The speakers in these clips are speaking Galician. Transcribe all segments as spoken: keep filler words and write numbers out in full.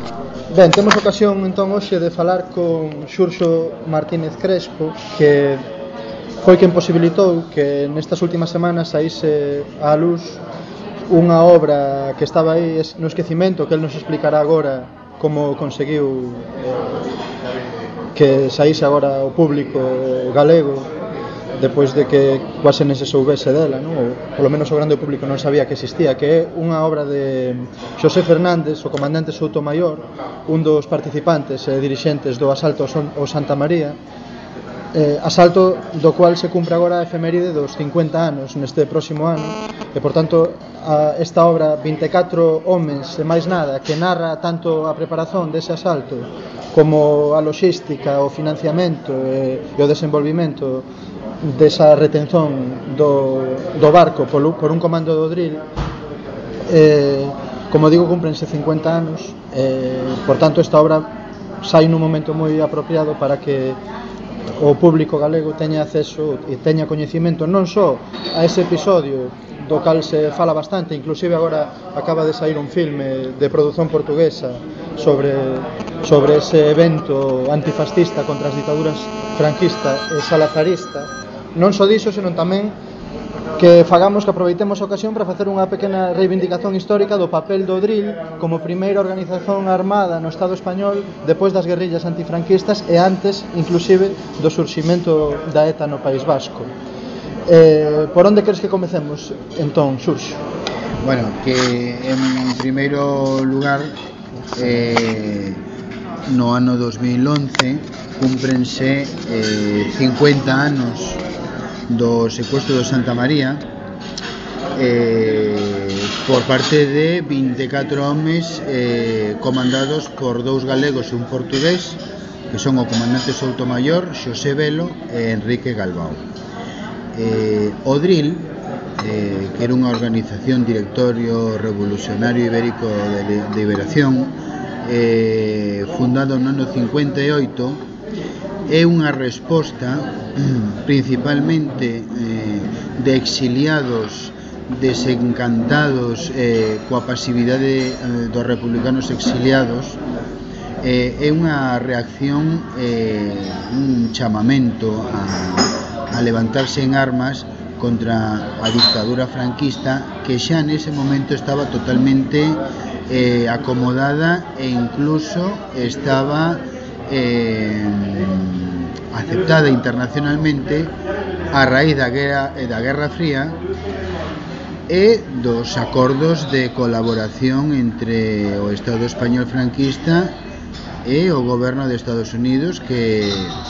Ben, temos ocasión entón hoxe de falar con Xurxo Martínez Crespo, que foi quen posibilitou que nestas últimas semanas saíse á luz unha obra que estaba aí no esquecimento, que el nos explicará agora como conseguiu eh, que saíse agora ao público galego depois de que quase non se soubese dela, non? Ou polo menos o grande público non sabía que existía, que é unha obra de Xosé Fernández, o comandante Soutomayor, un dos participantes e dirixentes do asalto ao Santa María, eh, asalto do cual se cumpre agora a efeméride dos cincuenta anos neste próximo ano, e por tanto a esta obra vinte e catro homens e máis nada, que narra tanto a preparación dese asalto como a logística, o financiamento e, e o desenvolvimento desa retención do, do barco por, por un comando do drill. Eh, como digo, cúmprense cincuenta anos, eh, por tanto esta obra sai nun momento moi apropiado para que o público galego teña acceso e teña coñecimento non só a ese episodio do cal se fala bastante, inclusive agora acaba de sair un filme de produción portuguesa sobre, sobre ese evento antifascista contra as ditaduras franquista e salazarista. Non só diso, senón tamén que fagamos, que aproveitemos a ocasión para facer unha pequena reivindicación histórica do papel do drill como primeira organización armada no Estado español depois das guerrillas antifranquistas e antes, inclusive, do surximento da ETA no País Vasco. Eh, por onde queres que comecemos, entón, Xurxo? Bueno, que en primeiro lugar, eh, no ano dos mil once cúmprense eh, cincuenta anos do secuestro do Santa María, eh, por parte de vinte e catro homes eh, comandados por dous galegos e un portugués, que son o comandante Soutomayor, Xosé Velo e Enrique Galbao. Eh, o drill, eh, que era unha organización Directorio Revolucionario Ibérico de Liberación, eh, fundado no ano cincuenta e oito, é unha resposta principalmente eh, de exiliados desencantados eh, coa pasividade eh, dos republicanos exiliados. Eh, é unha reacción, eh, un chamamento a, a levantarse en armas contra a dictadura franquista, que xa nese momento estaba totalmente eh, acomodada e incluso estaba eh, aceptada internacionalmente a raíz da guerra, da Guerra Fría e dos acordos de colaboración entre o Estado español franquista e o goberno de Estados Unidos, que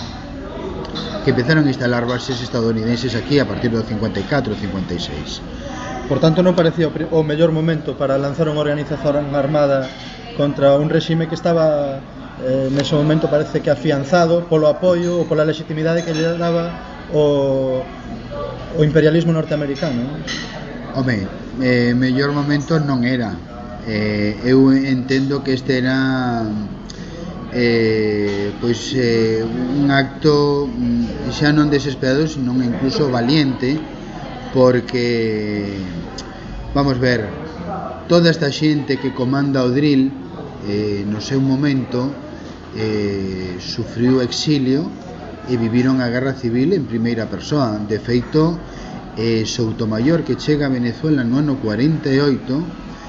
que empezaron a instalar bases estadounidenses aquí a partir do cincuenta e catro cincuenta e seis. Por tanto, non parecía o mellor momento para lanzar unha organización armada contra un réxime que estaba eh, nese momento parece que afianzado polo apoio ou pola legitimidade que lle daba o, o imperialismo norteamericano, non? Home, eh, mellor momento non era. Eh, eu entendo que este era eh, pois eh, un acto xa non desesperado, senón incluso valiente, porque vamos ver, toda esta xente que comanda o drill eh, no seu momento eh, sufriu exilio e viviron a guerra civil en primeira persoa. De feito, eh, Soutomayor, que chega a Venezuela no ano cuarenta e oito,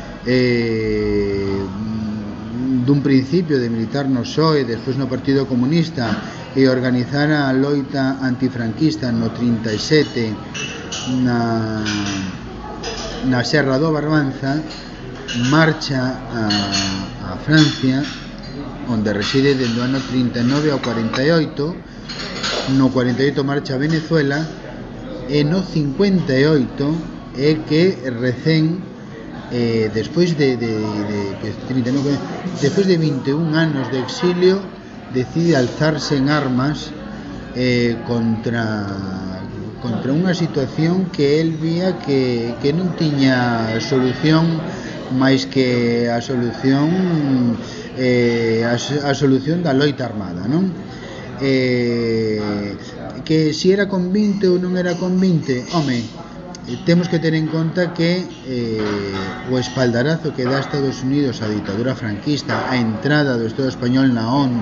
eh, dun principio de militar no P S O E, despois no Partido Comunista, e organizar a loita antifranquista no trinta e sete na, na Serra do Barbanza, marcha a, a Francia, onde reside dende o ano trinta e nove ao cuarenta e oito. No cuarenta e oito marcha a Venezuela, e no cincuenta e oito é que recén eh, despois de, de, de, de trinta e nove, despois de vinte e un anos de exilio, decide alzarse en armas eh, contra contra unha situación que el vía que, que non tiña solución máis que a solución eh, a, a solución da loita armada, non? Eh, que si era con vinte ou non era con vinte, home, temos que ter en conta que eh, o espaldarazo que dá Estados Unidos á ditadura franquista, a entrada do Estado español na ONU,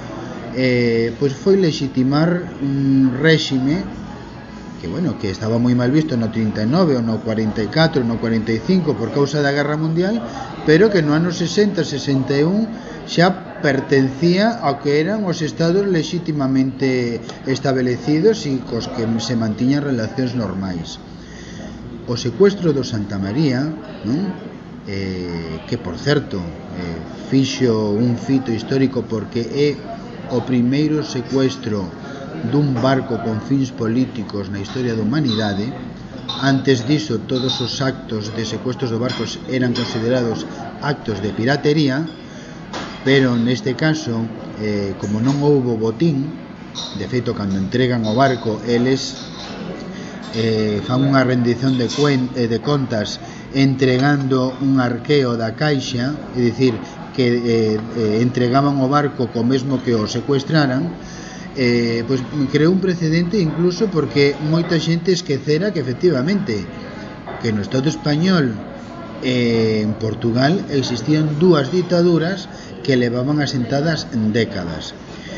eh, pois foi legitimar un réxime que, bueno, que estaba moi mal visto no trinta e nove, ou no cuarenta e catro, no cuarenta e cinco por causa da Guerra Mundial, pero que no ano sesenta, sesenta e un xa pertencía ao que eran os estados legitimamente establecidos e cos que se mantiñan relacións normais. O secuestro do Santa María, non? Eh, que por certo eh, fixo un fito histórico porque é o primeiro secuestro dun barco con fins políticos na historia da humanidade. Antes diso, todos os actos de secuestros de barcos eran considerados actos de piratería, pero neste caso, eh, como non houbo botín, de feito, cando entregan o barco, eles Eh, fan unha rendición de, cuen, eh, de contas entregando un arqueo da caixa, é dicir, que eh, eh, entregaban o barco co mesmo que o secuestraran. Eh, pois creou un precedente incluso porque moita xente esquecera que efectivamente que no Estado español e eh, en Portugal existían dúas ditaduras que levaban asentadas en décadas.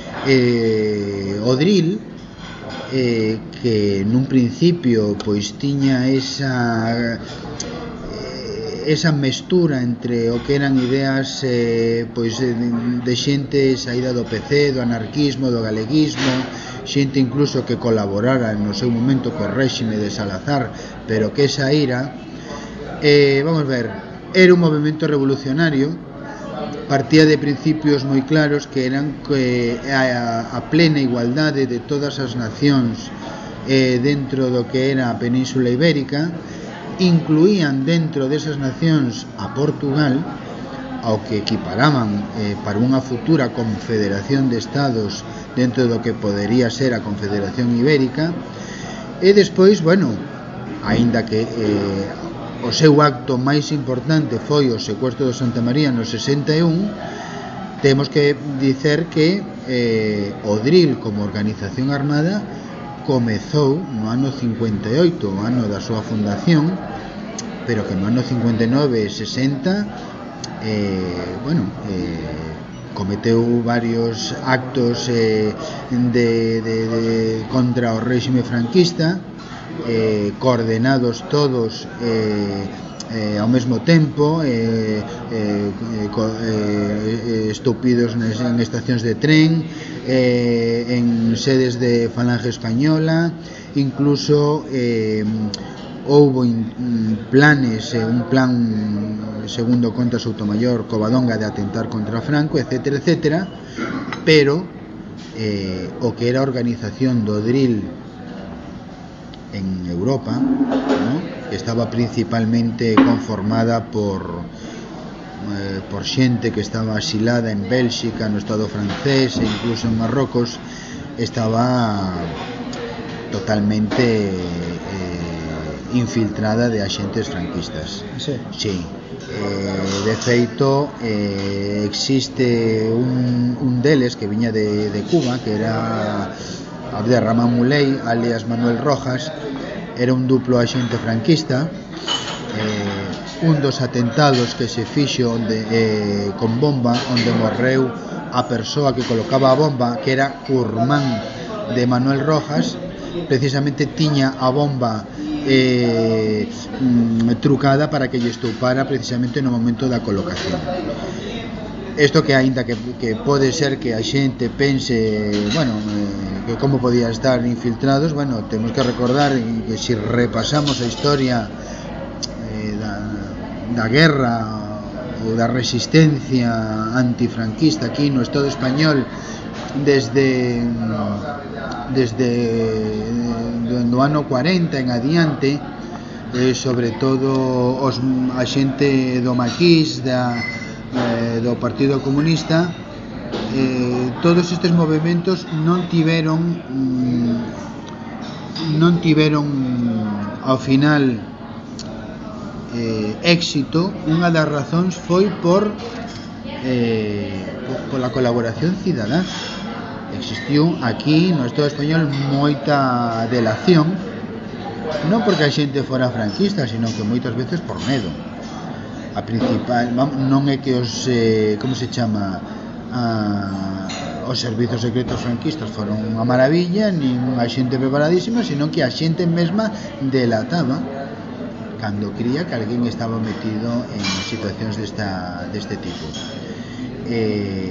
Eh, Odril, Eh, que nun principio pois tiña esa eh, esa mestura entre o que eran ideas eh, pois de, de xente saída do P C, do anarquismo, do galeguismo, xente incluso que colaborara no seu momento co réxime de Salazar, pero que esa ira eh, vamos ver, era un movimento revolucionario, partía de principios moi claros que eran que a, a plena igualdade de todas as nacións eh, dentro do que era a Península Ibérica, incluían dentro desas nacións a Portugal, ao que equiparaban eh, para unha futura confederación de estados dentro do que podería ser a Confederación Ibérica. E despois, bueno, aínda que eh, o seu acto máis importante foi o secuestro do Santa María no sesenta e un, temos que dicer que eh, Odril como organización armada comezou no ano cincuenta e oito, o ano da súa fundación, pero que no ano cincuenta e nove e sesenta eh, bueno, eh, cometeu varios actos eh, de, de, de, contra o réxime franquista, Eh, coordenados todos eh, eh, ao mesmo tempo, eh, eh, eh, estúpidos en estacións de tren, eh, en sedes de Falange Española, incluso eh, houbo in, planes, eh, un plan, segundo conta Soutomayor, Covadonga, de atentar contra Franco, etcétera, etcétera, pero eh, o que era a organización do Odril en Europa, ¿no? Estaba principalmente conformada por eh, por xente que estaba asilada en Bélxica, no Estado francés e incluso en Marrocos, estaba totalmente eh, infiltrada de axentes franquistas. Sí. Sí. Eh, de feito, eh, existe un, un deles que viña de, de Cuba, que era Abderramán Muley, alias Manuel Rojas, era un duplo axente franquista. Eh, un dos atentados que se fixo onde, eh, con bomba, onde morreu a persoa que colocaba a bomba, que era Curmán de Manuel Rojas, precisamente tiña a bomba eh, trucada para que lle estoupara precisamente no momento da colocación. Isto que aínda que, que pode ser que a xente pense, bueno, eh, que como podía estar infiltrados, bueno, temos que recordar que se si repasamos a historia eh, da, da guerra ou da resistencia antifranquista aquí no Estado español desde desde do ano cuarenta en adiante, eh, sobre todo os, a xente do maquis, da Eh, do Partido Comunista, eh, todos estes movimentos non tiveron mm, non tiveron ao final eh, éxito. Unha das razóns foi por eh, pola colaboración cidadá. Existiu aquí no Estado español moita delación non porque a xente fora franquista, sino que moitas veces por medo. A principal non é que os eh, como se chama a, os servizos secretos franquistas foron unha maravilla, nin unha xente preparadísima, sino que a xente mesma delataba cando cría que alguén estaba metido en situacións desta, deste tipo. Eh,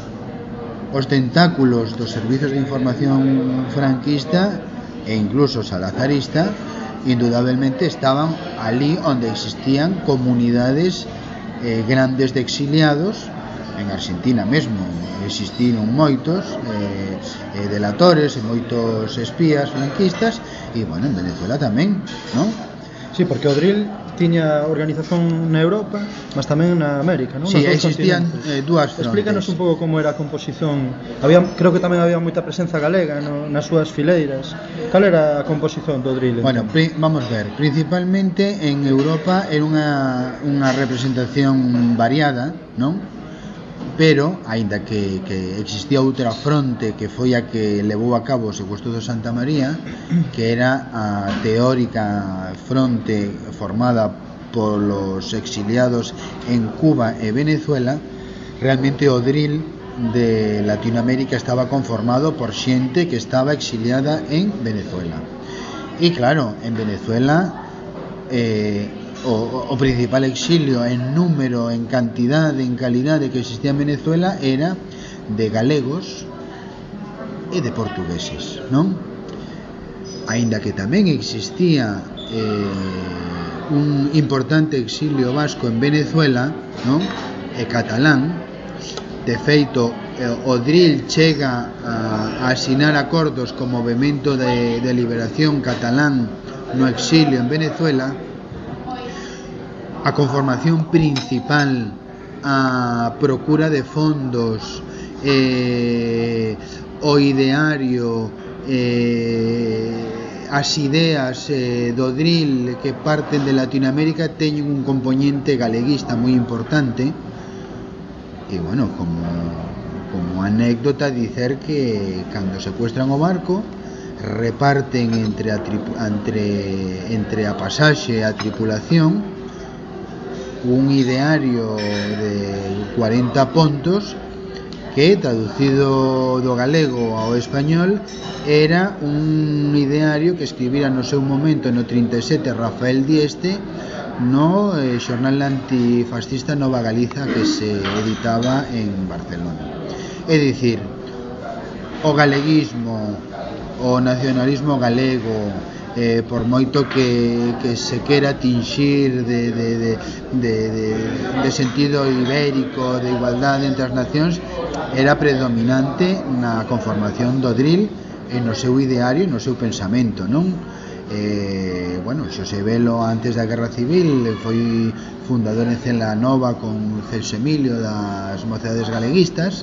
os tentáculos dos servizos de información franquista e incluso salazarista indudablemente estaban ali onde existían comunidades eh, grandes de exiliados. En Argentina mesmo existiron moitos eh, eh, delatores e moitos espías franquistas, e bueno, en Venezuela tamén, non? Sí, porque o drill tiña organización na Europa, mas tamén na América, non? Sí, existían eh, dúas frontes. Explícanos un pouco como era a composición. Había, creo que tamén había moita presenza galega, no, nas súas fileiras. Cal era a composición do drill? Bueno, pri, vamos ver, principalmente en Europa era unha, unha representación variada, non? Pero, aínda que, que existía outra fronte que foi a que levou a cabo o secuestro do Santa María, que era a teórica fronte formada polos exiliados en Cuba e Venezuela, realmente o drill de Latinoamérica estaba conformado por xente que estaba exiliada en Venezuela. E claro, en Venezuela eh, O, o principal exilio en número, en cantidade, en calidade que existía en Venezuela era de galegos e de portugueses, non? Aínda que tamén existía eh, un importante exilio vasco en Venezuela, non? E catalán. De feito, eh, o drill chega a, a asinar acordos co movemento de, de liberación catalán no exilio en Venezuela. A conformación principal, a procura de fondos, eh, o ideario, eh, as ideas eh, do drill que parten de Latinoamérica teñen un componente galeguista moi importante. E bueno, como, como anécdota dicer que cando secuestran o barco reparten entre a, tripu, entre, entre a pasaxe e a tripulación un ideario de cuarenta puntos que, traducido do galego ao español, era un ideario que escribira no seu momento no trinta e sete Rafael Dieste no eh, xornal antifascista Nova Galiza, que se editaba en Barcelona. É dicir, o galeguismo, o nacionalismo galego, eh, por moito que, que se quera tinxir de, de, de, de, de, de sentido ibérico, de igualdade entre as nacións, era predominante na conformación do drill e no seu ideario e no seu pensamento, non? Eh, bueno, Xosé Velo, antes da Guerra Civil, foi fundador en Cela Nova con Celso Emilio das Mocedades Galeguistas.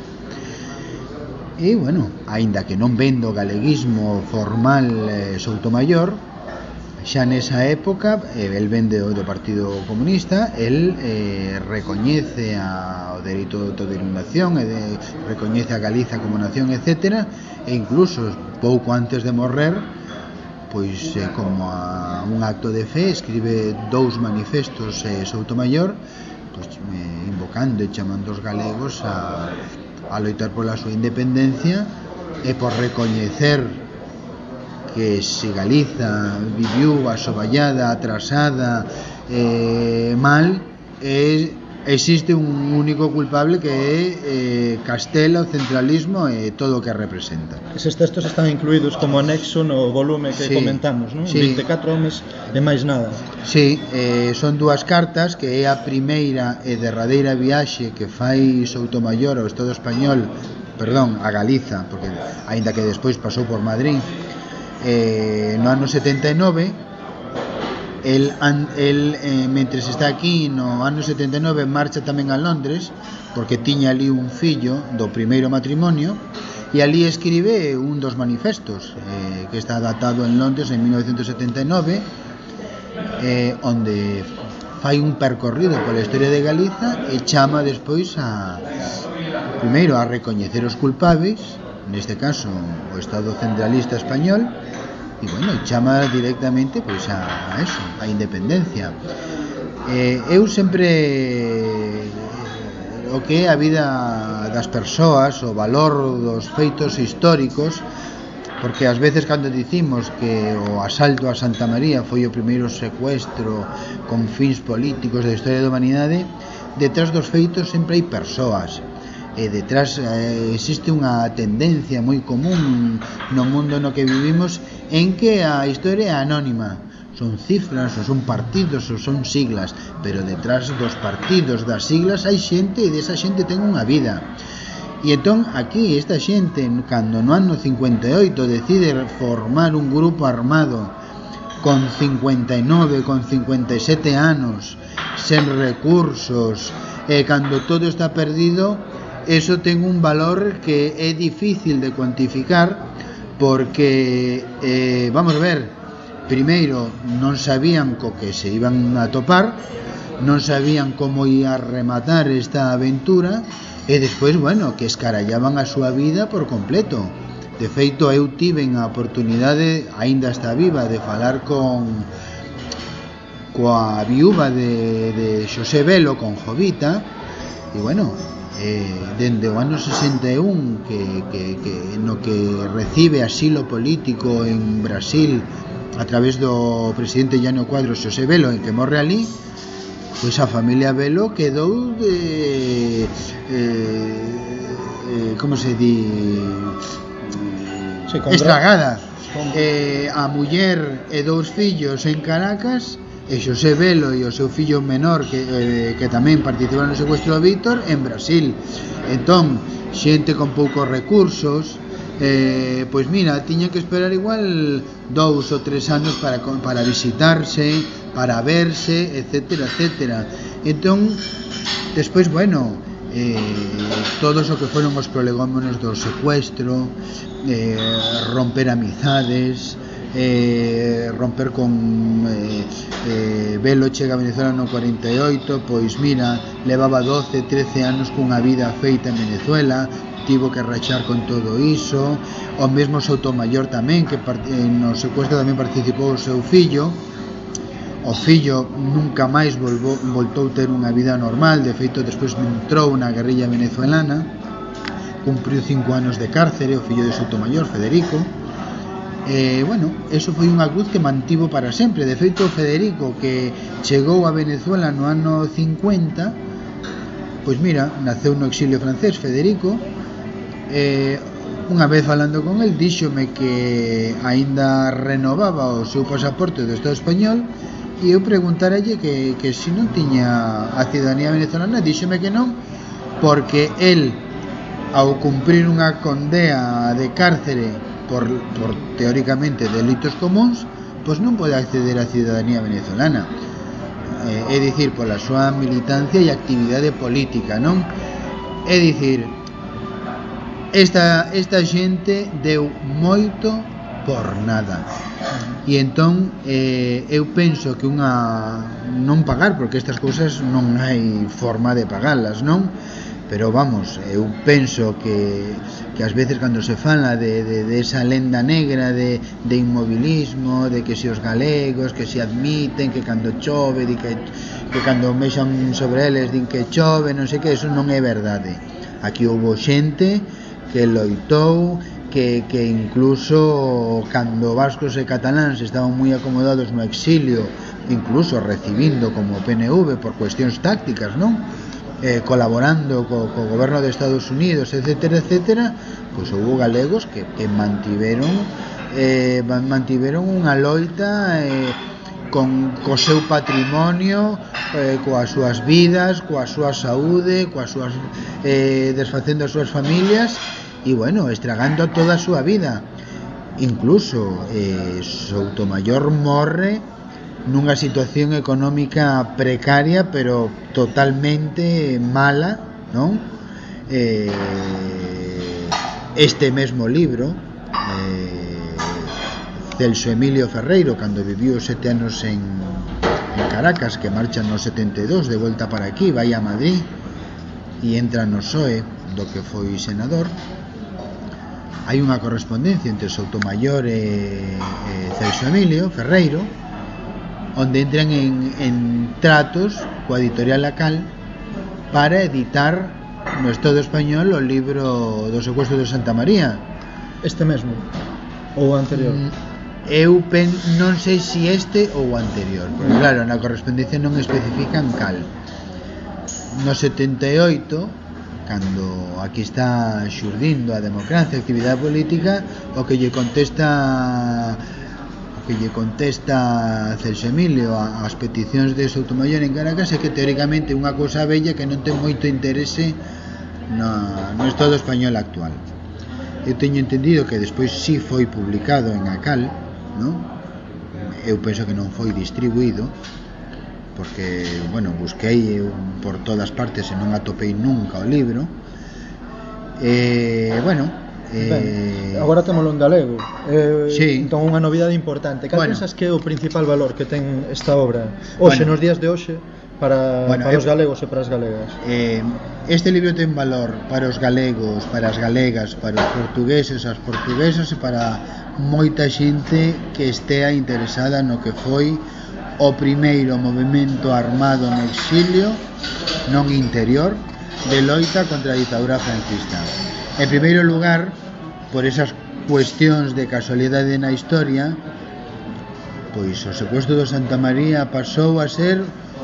E, bueno, aínda que non vendo galeguismo formal eh, Soutomayor, xa nesa época, eh, el vende do Partido Comunista, el eh, recoñece a, o dereito de autodeterminación, e de, recoñece a Galiza como nación, etcétera, e incluso pouco antes de morrer, pois eh, como a un acto de fe, escribe dous manifestos eh, Soutomayor, pois, eh, invocando e chamando os galegos a a loitar pola súa independencia e por recoñecer que se Galiza viviu asoballada, atrasada, eh, mal, e existe un único culpable que é eh, Castela, o centralismo e todo o que representa. Eses textos están incluídos como anexo no volume que sí, comentamos, non? Sí. vinte e catro homes e máis nada. Sí, eh, son dúas cartas, que é a primeira e derradeira viaxe que fai Soutomayor ao Estado español, perdón, a Galiza, porque aínda que despois pasou por Madrid, eh, no ano setenta e nove. El, el eh, mentres está aquí no ano setenta e nove, marcha tamén a Londres, porque tiña ali un fillo do primeiro matrimonio, e ali escribe un dos manifestos, eh, que está datado en Londres en mil novecentos setenta e nove, eh, onde fai un percorrido pola historia de Galiza e chama despois a primeiro a recoñecer os culpables, neste caso o Estado centralista español, e bueno, chama directamente pois a, a eso, a independencia. Eh, eu sempre o que é a vida das persoas, o valor dos feitos históricos, porque ás veces cando dicimos que o asalto a Santa María foi o primeiro secuestro con fins políticos da historia da humanidade, detrás dos feitos sempre hai persoas, e detrás eh, existe unha tendencia moi común no mundo no que vivimos en que a historia é anónima. Son cifras, ou son partidos, ou son siglas, pero detrás dos partidos, das siglas, hai xente, e desa xente ten unha vida. E entón, aquí, esta xente, cando no ano cincuenta e oito decide formar un grupo armado con cincuenta e nove, con cincuenta e sete anos, sen recursos, e cando todo está perdido, eso ten un valor que é difícil de cuantificar, porque, eh, vamos a ver, primeiro, non sabían co que se iban a topar, non sabían como ia rematar esta aventura, e despois, bueno, que escarallaban a súa vida por completo. De feito, eu tiven a oportunidade, aínda está viva, de falar con coa viúva de, de Xosé Velo, con Jovita, e bueno, eh, dende o ano sesenta e un que, que, que no que recibe asilo político en Brasil a través do presidente Llano Cuadros, Xosé Velo, en que morre ali, pois a familia Velo quedou de eh, eh, como se di sí, estragada. Eh, a muller e dous fillos en Caracas, e Xosé Velo e o seu fillo menor que, eh, que tamén participaron no secuestro do Víctor en Brasil. Entón, xente con poucos recursos, eh, pois mira, tiña que esperar igual dous ou tres anos para, para visitarse, para verse, etcétera, etcétera. Entón, despois, bueno, eh, todos o que foron os prolegómenos do secuestro, eh, romper amizades, eh, romper con eh, eh, Velo chega a Venezuela no cuarenta e oito, pois mira, levaba doce, trece anos cunha vida feita en Venezuela, tivo que rachar con todo iso. O mesmo Soutomayor tamén, que no secuestro tamén participou o seu fillo. O fillo nunca máis volvou, voltou ter unha vida normal. De feito, despois entrou na guerrilla venezuelana, cumpriu cinco anos de cárcere, o fillo de Soutomayor, Federico. E, bueno, eso foi unha cruz que mantivo para sempre. De feito, Federico, que chegou a Venezuela no ano cincuenta, pois mira, naceu no exilio francés, Federico. Eh, unha vez falando con el, díxome que aínda renovaba o seu pasaporte do Estado español, e eu preguntáralle que, que se non tiña a ciudadanía venezolana. Díxome que non, porque el, ao cumprir unha condea de cárcere por, por teóricamente delitos comuns, pois non pode acceder á ciudadanía venezolana, eh, é dicir, pola súa militancia e actividade política, non? É dicir, esta, esta xente deu moito por nada. E entón eh, eu penso que unha non pagar, porque estas cousas non hai forma de pagalas, non? Pero vamos, eu penso que, que ás veces cando se fala de, de, de esa lenda negra de, de inmobilismo, de que se os galegos que se admiten, que cando chove di que, que cando mexan sobre eles din que chove, non sei que, eso non é verdade. Aquí houve xente que loitou, que, que incluso cando vascos e cataláns estaban moi acomodados no exilio, incluso recibindo como P N V por cuestións tácticas, non? Eh, colaborando co, co goberno de Estados Unidos, etcétera, etcétera, pois houve galegos que, que mantiveron eh, mantiveron unha loita eh, con co seu patrimonio, eh, coas súas vidas, coa súa saúde, coas súas eh, desfacendo as súas familias, e bueno, estragando toda a súa vida. Incluso eh, Soutomayor morre nunha situación económica precaria, pero totalmente mala, non? Eh, este mesmo libro, eh, Celso Emilio Ferreiro, cando viviu sete anos en, en Caracas, que marcha no setenta e dos de volta para aquí, vai a Madrid e entra no P S O E, do que foi senador, hai unha correspondencia entre Soutomayor e, e Celso Emilio Ferreiro, onde entran en, en tratos coa editorial Acal para editar no Estado español o libro do secuestro de Santa María. Este mesmo ou o anterior? Mm, eu pen, non sei se este ou o anterior, porque claro, na correspondencia non especifican cal. No setenta e oito, cando aquí está xurdindo a democracia, a actividade política, o que lle contesta o que lle contesta Celso Emilio ás peticións de Soutomayor en Caracas é que teóricamente unha cousa bella que non ten moito interese no, no Estado español actual. Eu teño entendido que despois sí foi publicado en Acal, ¿no? Eu penso que non foi distribuído porque, bueno, busquei por todas partes e non atopei nunca o libro. E, bueno, eh... ben, agora témolo en galego. Eh, sí. Entón unha novidade importante. Cal bueno. pensas que é o principal valor que ten esta obra hoxe, bueno. nos días de hoxe, para, bueno, para os galegos e para as galegas? Eh, este libro ten valor para os galegos, para as galegas, para os portugueses, as portuguesas e para moita xente que estea interesada no que foi o primeiro movemento armado no exilio non interior de loita contra a ditadura franquista. En primeiro lugar, por esas cuestións de casualidade na historia, pois o secuestro do Santa María pasou a ser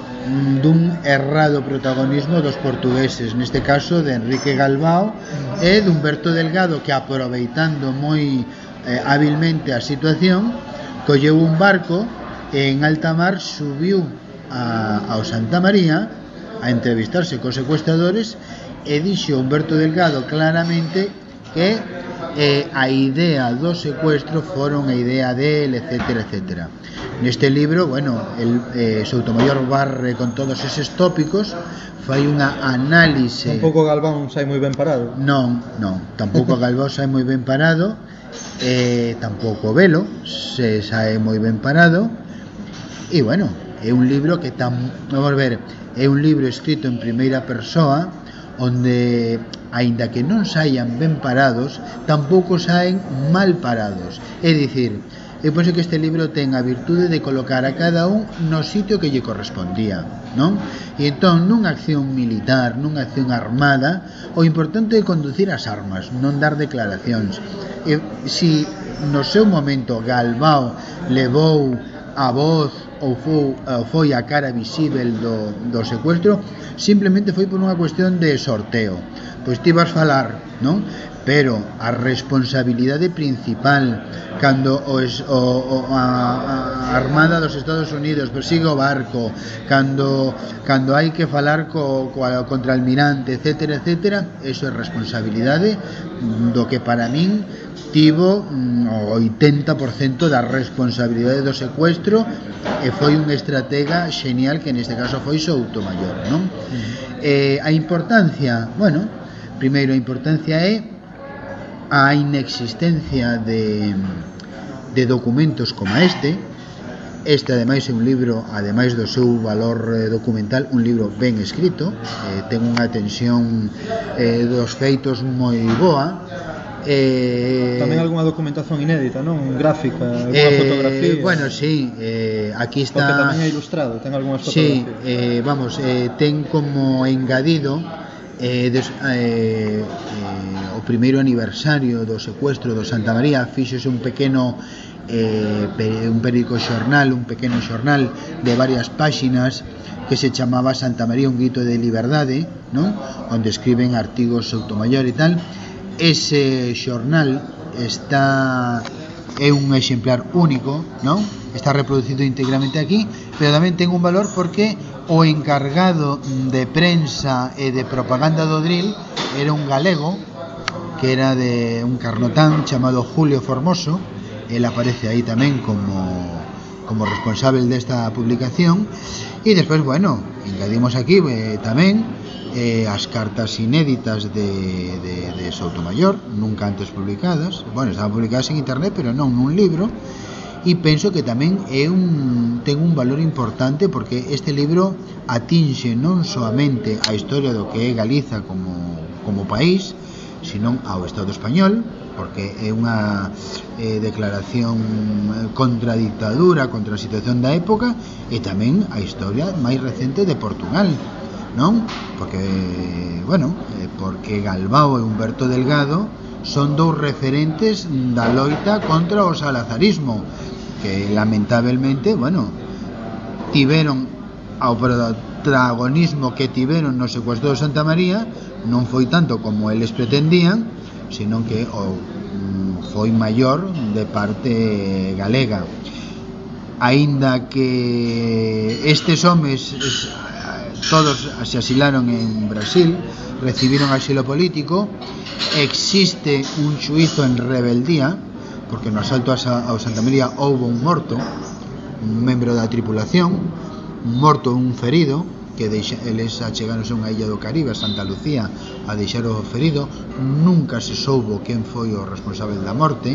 dun errado protagonismo dos portugueses, neste caso de Enrique Galbao e de Humberto Delgado, que aproveitando moi eh, hábilmente a situación, colleu un barco e en alta mar subiu a, ao Santa María a entrevistarse cos secuestradores e dixo Humberto Delgado claramente que eh, a idea do secuestro foron a idea del, etcétera, etcétera. Neste libro, bueno, el eh, Soutomayor barre con todos eses tópicos, fai unha análise. Tampouco Galván sai moi ben parado. Non, non, tampouco Galván sai moi ben parado, eh, tampouco Velo se sae moi ben parado. E, bueno, é un libro que tam, vamos ver, é un libro escrito en primeira persoa, onde, aínda que non saian ben parados, tampouco saen mal parados. É dicir, eu penso que este libro ten a virtude de colocar a cada un no sitio que lle correspondía, non? E entón, nunha acción militar, nunha acción armada, o importante é conducir as armas, non dar declaracións. E, si no seu momento Galbao levou a voz ou foi, foi a cara visível do, do secuestro, simplemente foi por unha cuestión de sorteo. Pois ti vas falar, non? Pero a responsabilidade principal cando o, o, a, a Armada dos Estados Unidos persigue o barco, cando, cando hai que falar co, co, contra almirante, etcétera, etcétera, eso é responsabilidade do que para min tivo o oitenta por cento da responsabilidade do secuestro e foi un estratega genial que neste caso foi Soutomayor, non? Uh-huh. Eh, a importancia, bueno, primeiro a importancia é a inexistencia de, de documentos como este. Este ademais é un libro, ademais do seu valor eh, documental, un libro ben escrito, eh, ten unha tensión eh, dos feitos moi boa. Eh, Tamén algunha documentación inédita, non? Gráfica, algunha eh, fotografía. Bueno, sí, eh, aquí está. Porque tamén é ilustrado, ten algunhas fotografías. Sí, eh, vamos, eh, ten como engadido eh, des, eh, eh, o primeiro aniversario do secuestro do Santa María. Fíxose un pequeno eh, un periódico xornal, un pequeno xornal de varias páxinas que se chamaba Santa María, un grito de liberdade, non? Onde escriben artigos Soutomayor e tal. Ese xornal está é un exemplar único, non? Está reproducido íntegramente aquí, pero tamén ten un valor porque o encargado de prensa e de propaganda do Drill era un galego que era de un carnotán chamado Julio Formoso. Él aparece aí tamén como como responsable desta publicación. E despois, bueno, engadimos aquí eh, tamén eh, as cartas inéditas de, de, de Soutomayor, nunca antes publicadas. Bueno, estaban publicadas en internet, pero non nun libro. E penso que tamén é un, ten un valor importante porque este libro atinxe non soamente a historia do que é Galiza como, como país, senón ao Estado español, porque é unha eh, declaración contra a dictadura, contra a situación da época, e tamén a historia máis recente de Portugal, non? Porque, bueno, eh, porque Galbao e Humberto Delgado son dous referentes da loita contra o salazarismo, que lamentablemente, bueno, tiveron ao protagonismo que tiveron no secuestro de Santa María, non foi tanto como eles pretendían, senón que o, foi maior de parte galega. Aínda que estes homes todos se asilaron en Brasil, recibiron asilo político, existe un xuízo en rebeldía, porque no asalto ao Santa María houve un morto, un membro da tripulación, un morto, un ferido, que deixa, eles achegáronse a unha illa do Caribe, a Santa Lucía, a deixar o ferido. Nunca se soubo quen foi o responsable da morte,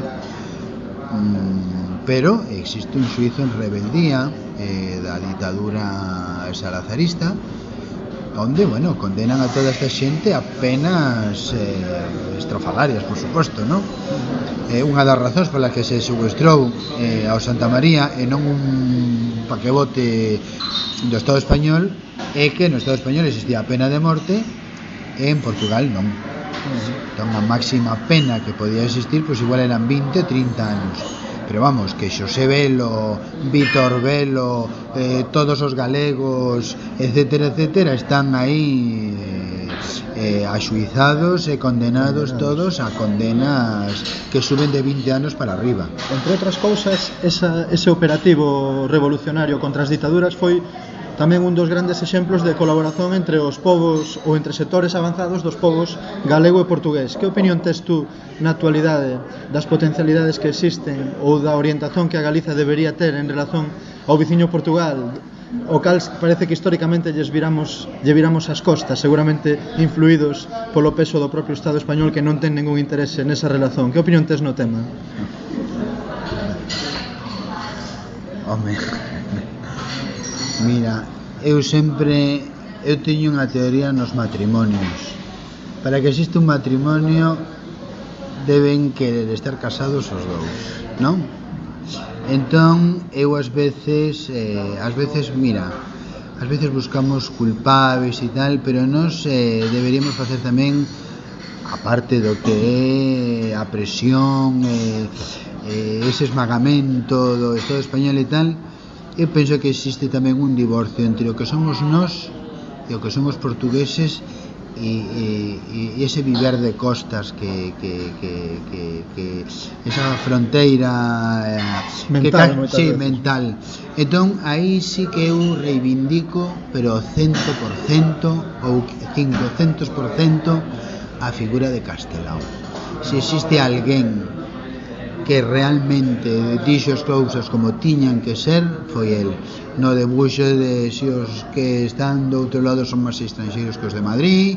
mm, pero existe un xuízo en rebeldía eh, da ditadura salazarista, onde, bueno, condenan a toda esta xente a penas eh, estrafalarias, por suposto, non? É eh, unha das razóns polas que se secuestrou eh, ao Santa María e non un paquebote do Estado español, é que no Estado español existía a pena de morte e en Portugal non. Entón a máxima pena que podía existir, pois igual eran vinte, trinta anos. Pero vamos, que Xosé Velo, Vítor Velo, eh, todos os galegos, etcétera, etcétera, están aí eh, eh, axuizados e condenados todos a condenas que suben de vinte anos para arriba. Entre outras cousas, esa, ese operativo revolucionario contra as ditaduras foi tamén un dos grandes exemplos de colaboración entre os povos ou entre sectores avanzados dos povos galego e portugués. Que opinión tes tú na actualidade das potencialidades que existen ou da orientación que a Galiza debería ter en relación ao veciño Portugal, o cal parece que históricamente lles viramos, lle viramos as costas, seguramente influídos polo peso do propio Estado español, que non ten ningún interese nesa relación? Que opinión tes no tema? Home, mira, eu sempre eu teño unha teoría nos matrimonios. Para que exista un matrimonio deben querer estar casados os dous, non? Entón, eu ás veces eh, ás veces, mira, ás veces buscamos culpables e tal, pero nós eh, deberíamos facer tamén, aparte do que é a presión, eh, eh, ese esmagamento do Estado español e tal, eu penso que existe tamén un divorcio entre o que somos nós e o que somos portugueses, e, e, e ese viver de costas que, que, que, que, que esa fronteira eh, mental, que, sí, mental. Entón aí sí que eu reivindico, pero cento por cento ou quinhentos por cento a figura de Castelao. Se existe alguén que realmente dixo as cousas como tiñan que ser, foi el. No debuxo de si os que están do outro lado son máis estranxeiros que os de Madrid,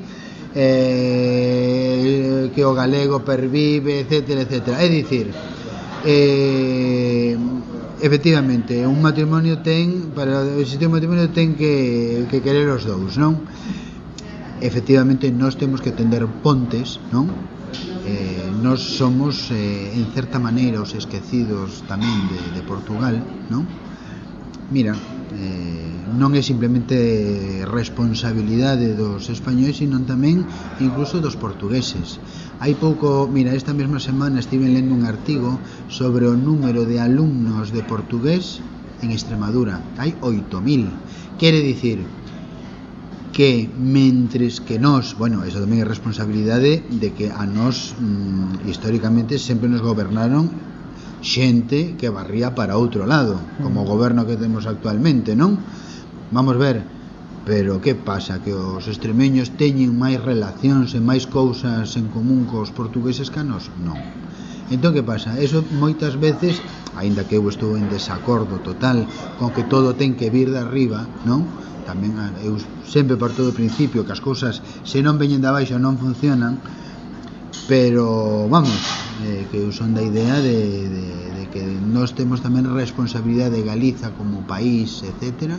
eh, que o galego pervive, etcétera, etcétera. É dicir, eh, efectivamente, un matrimonio ten, para existir un matrimonio ten que, que querer os dous, non? Efectivamente, nós temos que tender pontes, non? Eh, nós somos eh, en certa maneira os esquecidos tamén de, de Portugal, non? Mira, eh, non é simplemente responsabilidade dos españois, sino tamén incluso dos portugueses. Hai pouco, mira, esta mesma semana estive lendo un artigo sobre o número de alumnos de portugués en Extremadura. Hai oito mil. Quere dicir que mentres que nós, bueno, eso tamén é responsabilidade de que a nós mmm, históricamente sempre nos gobernaron xente que barría para outro lado, como o goberno que temos actualmente, non? Vamos ver, pero que pasa? Que os extremeños teñen máis relacións e máis cousas en común cos portugueses que a nós? Non. Entón, que pasa? Eso moitas veces, aínda que eu estou en desacordo total con que todo ten que vir de arriba, non? Tamén eu sempre parto do principio que as cousas, se non veñen de abaixo, non funcionan, pero vamos, eh, que eu son da idea de, de, de que nós temos tamén responsabilidade de Galiza como país, etcétera,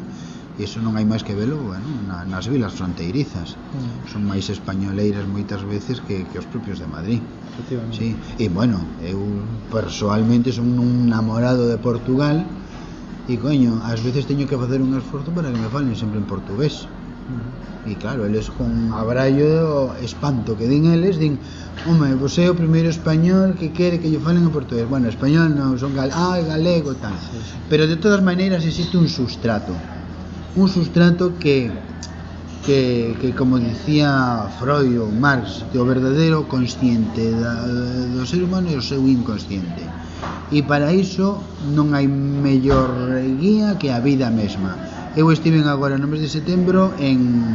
e iso non hai máis que velo, bueno, na, nas vilas fronteirizas. Mm. Son máis españoleiras moitas veces que, que os propios de Madrid. Sí. E bueno, eu persoalmente son un namorado de Portugal e coño, ás veces teño que facer un esforzo para que me falen sempre en portugués. E claro, eles con abrallo espanto que din eles, din, home, vos é o primeiro español que quere que lle falen en portugués. Bueno, español non, son gal ah, galego, tal. Sí, sí. Pero de todas maneiras existe un sustrato. Un sustrato que, que, que como dicía Freud ou Marx, o verdadeiro consciente da, do ser humano e o seu inconsciente. E para iso non hai mellor guía que a vida mesma. Eu estiven agora no mes de setembro en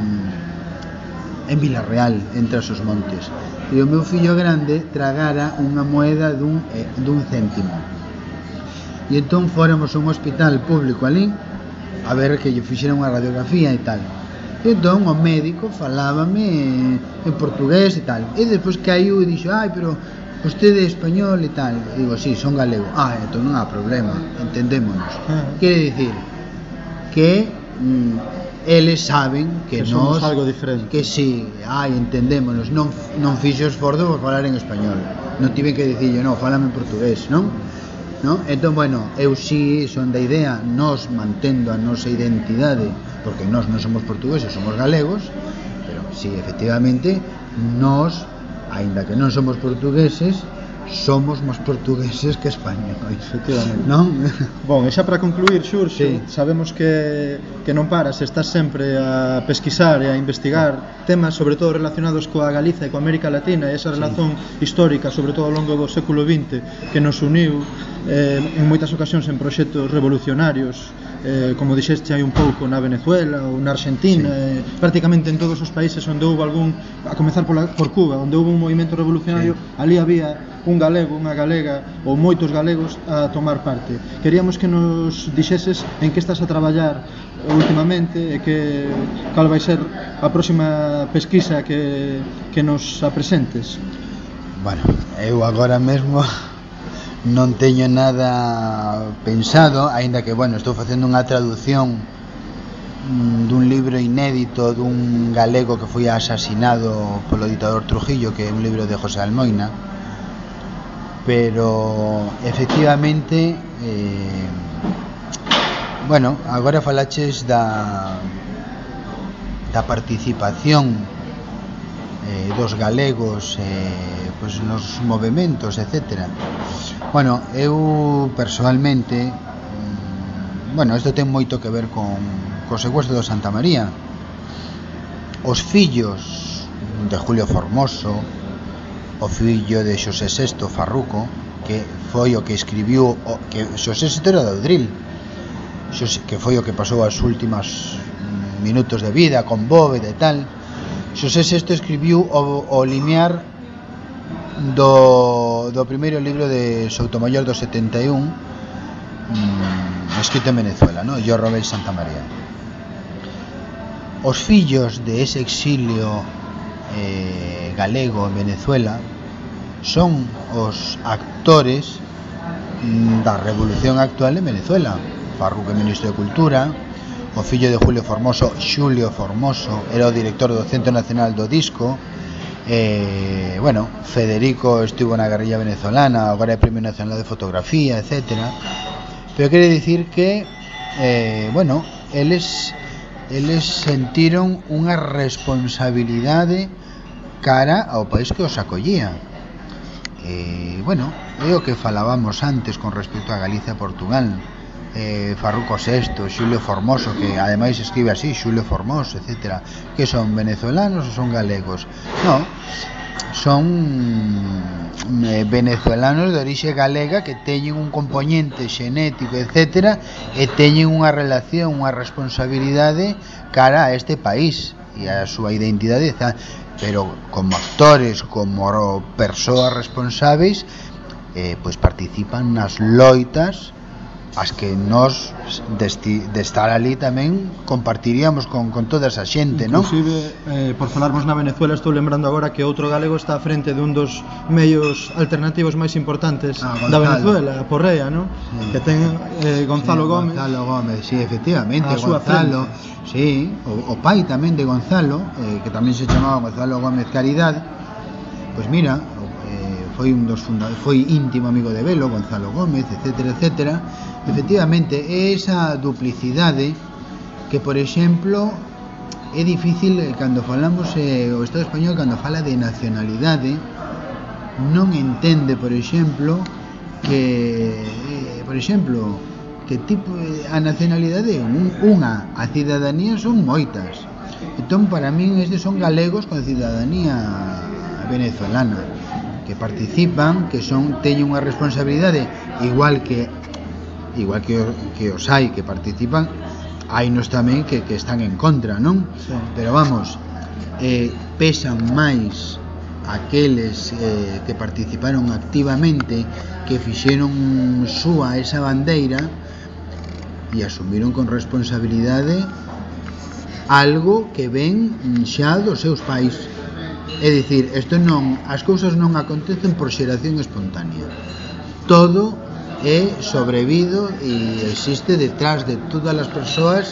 en Vilarreal, entre os montes, e o meu fillo grande tragara unha moeda dun, eh, dun céntimo, e entón fóramos a un hospital público ali a ver que lle fixeran unha radiografía e tal, e entón o médico falábame en portugués e tal, e despois caiu e dixo, ai, pero vostede é español e tal, e digo, sí, son galego. Ah, entón non há problema, entendémonos. Quere dicir que mm, eles saben que, que nos, somos algo diferente, que si, ai, entendémonos, non, non fixo esforzo por falar en español, non tiven que dicirlle, non, falame en portugués, non? No? Entón, bueno, eu si son da idea, nos mantendo a nosa identidade, porque nós non somos portugueses, somos galegos, pero si, efectivamente, nos, aínda que non somos portugueses, somos máis portugueses que españoles, efectivamente, non? Bon, e xa para concluir, Xurxo, sí. Sabemos que, que non paras, estás sempre a pesquisar e a investigar temas sobre todo relacionados coa Galiza e coa América Latina, e esa relación sí. histórica, sobre todo ao longo do século vinte, que nos uniu eh, en moitas ocasións en proxectos revolucionarios, eh, como dixeste hai un pouco na Venezuela ou na Argentina, sí. eh, prácticamente en todos os países onde houve algún, a comezar por, la, por Cuba, onde houve un movimento revolucionario, sí. Ali había un galego, unha galega ou moitos galegos a tomar parte. Queríamos que nos dixeses en que estás a traballar últimamente e que cal vai ser a próxima pesquisa que, que nos apresentes. Bueno, eu agora mesmo non teño nada pensado, aínda que, bueno, estou facendo unha traducción dun libro inédito dun galego que foi asasinado polo ditador Trujillo, que é un libro de José Almoina, pero efectivamente eh, bueno, agora falaches da da participación eh, dos galegos eh, pues nos movementos, etcétera. Bueno, eu personalmente mm, bueno, isto ten moito que ver con co secuestro do Santa María. Os fillos de Julio Formoso, o fillo de Xosé sexto Farruco, que foi o que escribiu o, que Xosé sexto era de Audril, Xosé, que foi o que pasou as últimas minutos de vida con Bóveda e tal. Xosé sexto escribiu o, o limiar do, do primeiro libro de Soutomayor do setenta e un, mm, escrito en Venezuela, no? Yo robé Santa María. Os fillos de ese exilio Eh, galego en Venezuela son os actores mm, da revolución actual en Venezuela. Farruco é ministro de Cultura, o fillo de Julio Formoso, Xulio Formoso, era o director do Centro Nacional do Disco, eh, bueno, Federico estivo na guerrilla venezolana, agora é Premio Nacional de Fotografía, etcétera. Pero quere dicir que eh, bueno, eles eles sentiron unha responsabilidade cara ao país que os acollía. E, bueno, é o que falábamos antes con respecto a Galicia e Portugal. Eh, Farruco sexto, Xulio Formoso, que ademais escribe así, Xulio Formoso, etcétera. Que son venezolanos ou son galegos? No, son eh, venezolanos de orixe galega que teñen un componente xenético, etcétera, e teñen unha relación, unha responsabilidade cara a este país e a súa identidade, pero como actores, como persoas responsáveis, eh, pois participan nas loitas as que nós desti, de estar ali tamén compartiríamos con, con toda esa xente, non? Inclusive, eh, por falarmos na Venezuela, estou lembrando agora que outro galego está á frente dun dos medios alternativos máis importantes ah, da Venezuela, a Porrea, non? Sí. Que ten eh, Gonzalo sí, Gómez. Gonzalo Gómez, sí, efectivamente, Gonzalo, sí, o, o pai tamén de Gonzalo, eh, que tamén se chamaba Gonzalo Gómez Caridad, pois mira, foi un dos fundadores, foi íntimo amigo de Velo, Gonzalo Gómez, etcétera, etcétera. Efectivamente, é esa duplicidade que, por exemplo, é difícil cando falamos eh, o Estado español, cando fala de nacionalidade, non entende, por exemplo, que eh, por exemplo, que tipo a nacionalidade un, unha, a cidadanía son moitas. Entón, para min estes son galegos con cidadanía venezolana, que participan, que son teñen unha responsabilidade igual que igual que, que os hai que participan, hai nos tamén que, que están en contra, non? Sí. Pero vamos, eh, pesan máis aqueles eh, que participaron activamente, que fixeron súa esa bandeira e asumiron con responsabilidade algo que ven xa dos seus pais. É dicir, isto non, as cousas non acontecen por xeración espontánea. Todo é sobrevido e existe detrás de todas as persoas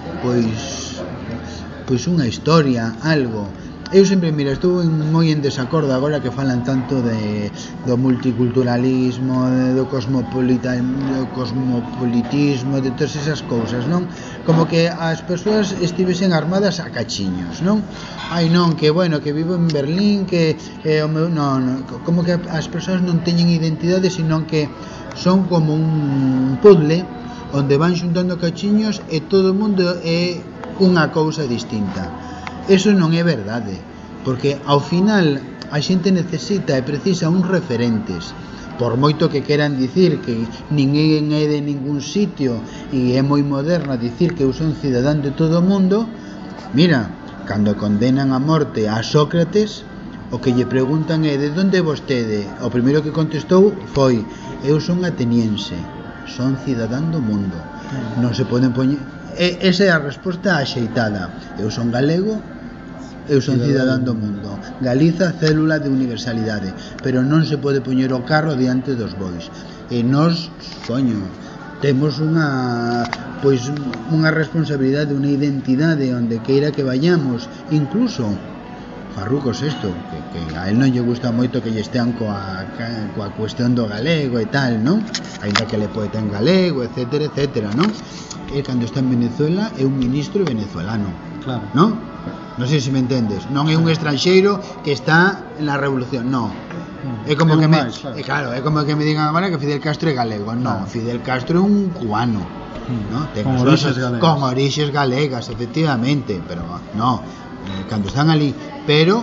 pois pois unha historia, algo. Eu sempre, mira, estou en, moi en desacordo agora que falan tanto de do multiculturalismo, de, do cosmopolitismo, do cosmopolitismo, de todas esas cousas, non? Como que as persoas estivesen armadas a cachiños, non? Ai non, que bueno, que vivo en Berlín, que eh, o meu, non, non, como que as persoas non teñen identidade, senón que son como un puzzle onde van xuntando cachiños e todo o mundo é unha cousa distinta. Eso non é verdade, porque ao final a xente necesita e precisa uns referentes, por moito que queran dicir que ninguén é de ningún sitio e é moi moderna dicir que eu son cidadán de todo o mundo. Mira, cando condenan a morte a Sócrates, o que lle preguntan é de onde é vostede? O primeiro que contestou foi: eu son ateniense, son cidadán do mundo. Non se poden poñer... E, esa é a resposta axeitada. Eu son galego, eu son cidadán do mundo. Galiza, célula de universalidade, pero non se pode poñer o carro diante dos bois. E nós, coño, temos unha pois unha responsabilidade, unha identidade onde queira que vayamos. Incluso Farruco sexto, que, que a él non lle gusta moito que lle estean coa, coa cuestión do galego e tal, non? Ainda que le poeta en galego, etcétera, etcétera, non? E cando está en Venezuela é un ministro venezolano, claro, non? Non sei se me entendes. Non é un estranxeiro que está en la revolución, non. É como que me, é claro, é como que me digan agora que Fidel Castro é galego. Non, Fidel Castro é un cubano, no? Ten con orixes galegas. Con orixes galegas, efectivamente, pero no, eh, cando están ali, pero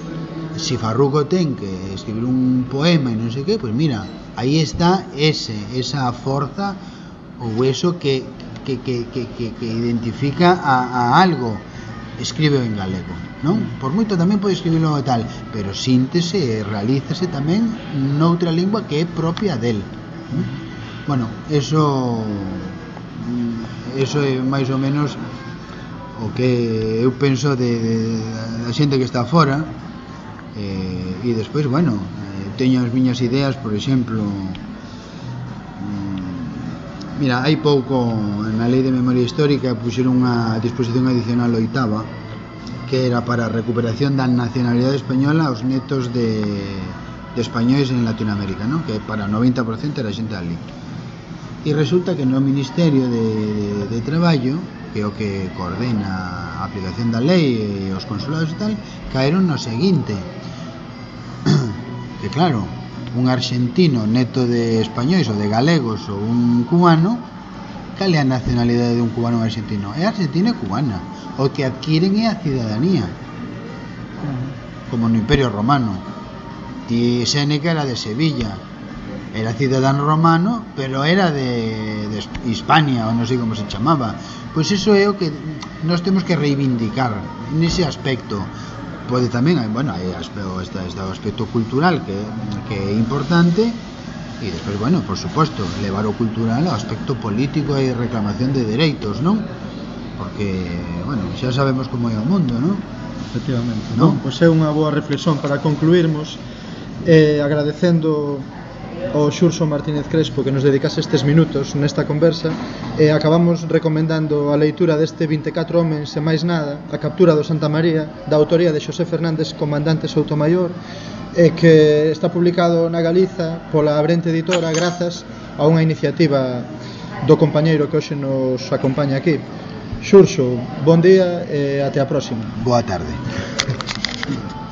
si Farruco ten que escribir un poema e non sei que, pois pues mira, aí está ese, esa forza ou eso que que, que, que, que, que identifica a, a algo. Escribe en galego, non? Por moito tamén pode escribirlo e tal, pero síntese e realízase tamén noutra lingua que é propia del. Bueno, eso eso é máis ou menos o que eu penso de, de, da xente que está fora, eh, e despois, bueno, eh, teño as miñas ideas, por exemplo, mira, hai pouco na Lei de Memoria Histórica puxeron unha disposición adicional oitava que era para a recuperación da nacionalidade española aos netos de, de españois en Latinoamérica, ¿no? Que para o noventa por cento era xente ali. E resulta que no Ministerio de, de, de Traballo, que é o que coordena a aplicación da lei e os consulados e tal, caeron no seguinte, que claro, un argentino neto de españois ou de galegos ou un cubano, cal é a nacionalidade de un cubano ou argentino? É argentina e cubana. O que adquiren é a cidadanía, como no Imperio Romano. E Séneca era de Sevilla, era cidadano romano, pero era de, de Hispania, ou non sei como se chamaba. Pois iso é o que nós temos que reivindicar nese aspecto. Pode tamén, bueno, hai aspecto, este, este aspecto cultural que, que é importante, e despois, bueno, por suposto, levar o cultural ao aspecto político e reclamación de dereitos, non? Porque, bueno, xa sabemos como é o mundo, non? Efectivamente, non? Pois é unha boa reflexión para concluirmos, eh, agradecendo ao Xurxo Martínez Crespo que nos dedicase estes minutos nesta conversa, e acabamos recomendando a leitura deste vinte e catro homens e máis nada, a captura do Santa María, da autoría de Xosé Fernández, comandante Soutomaior, e que está publicado na Galiza pola Abrente Editora grazas a unha iniciativa do compañeiro que hoxe nos acompaña aquí. Xurxo, bon día e até a próxima. Boa tarde.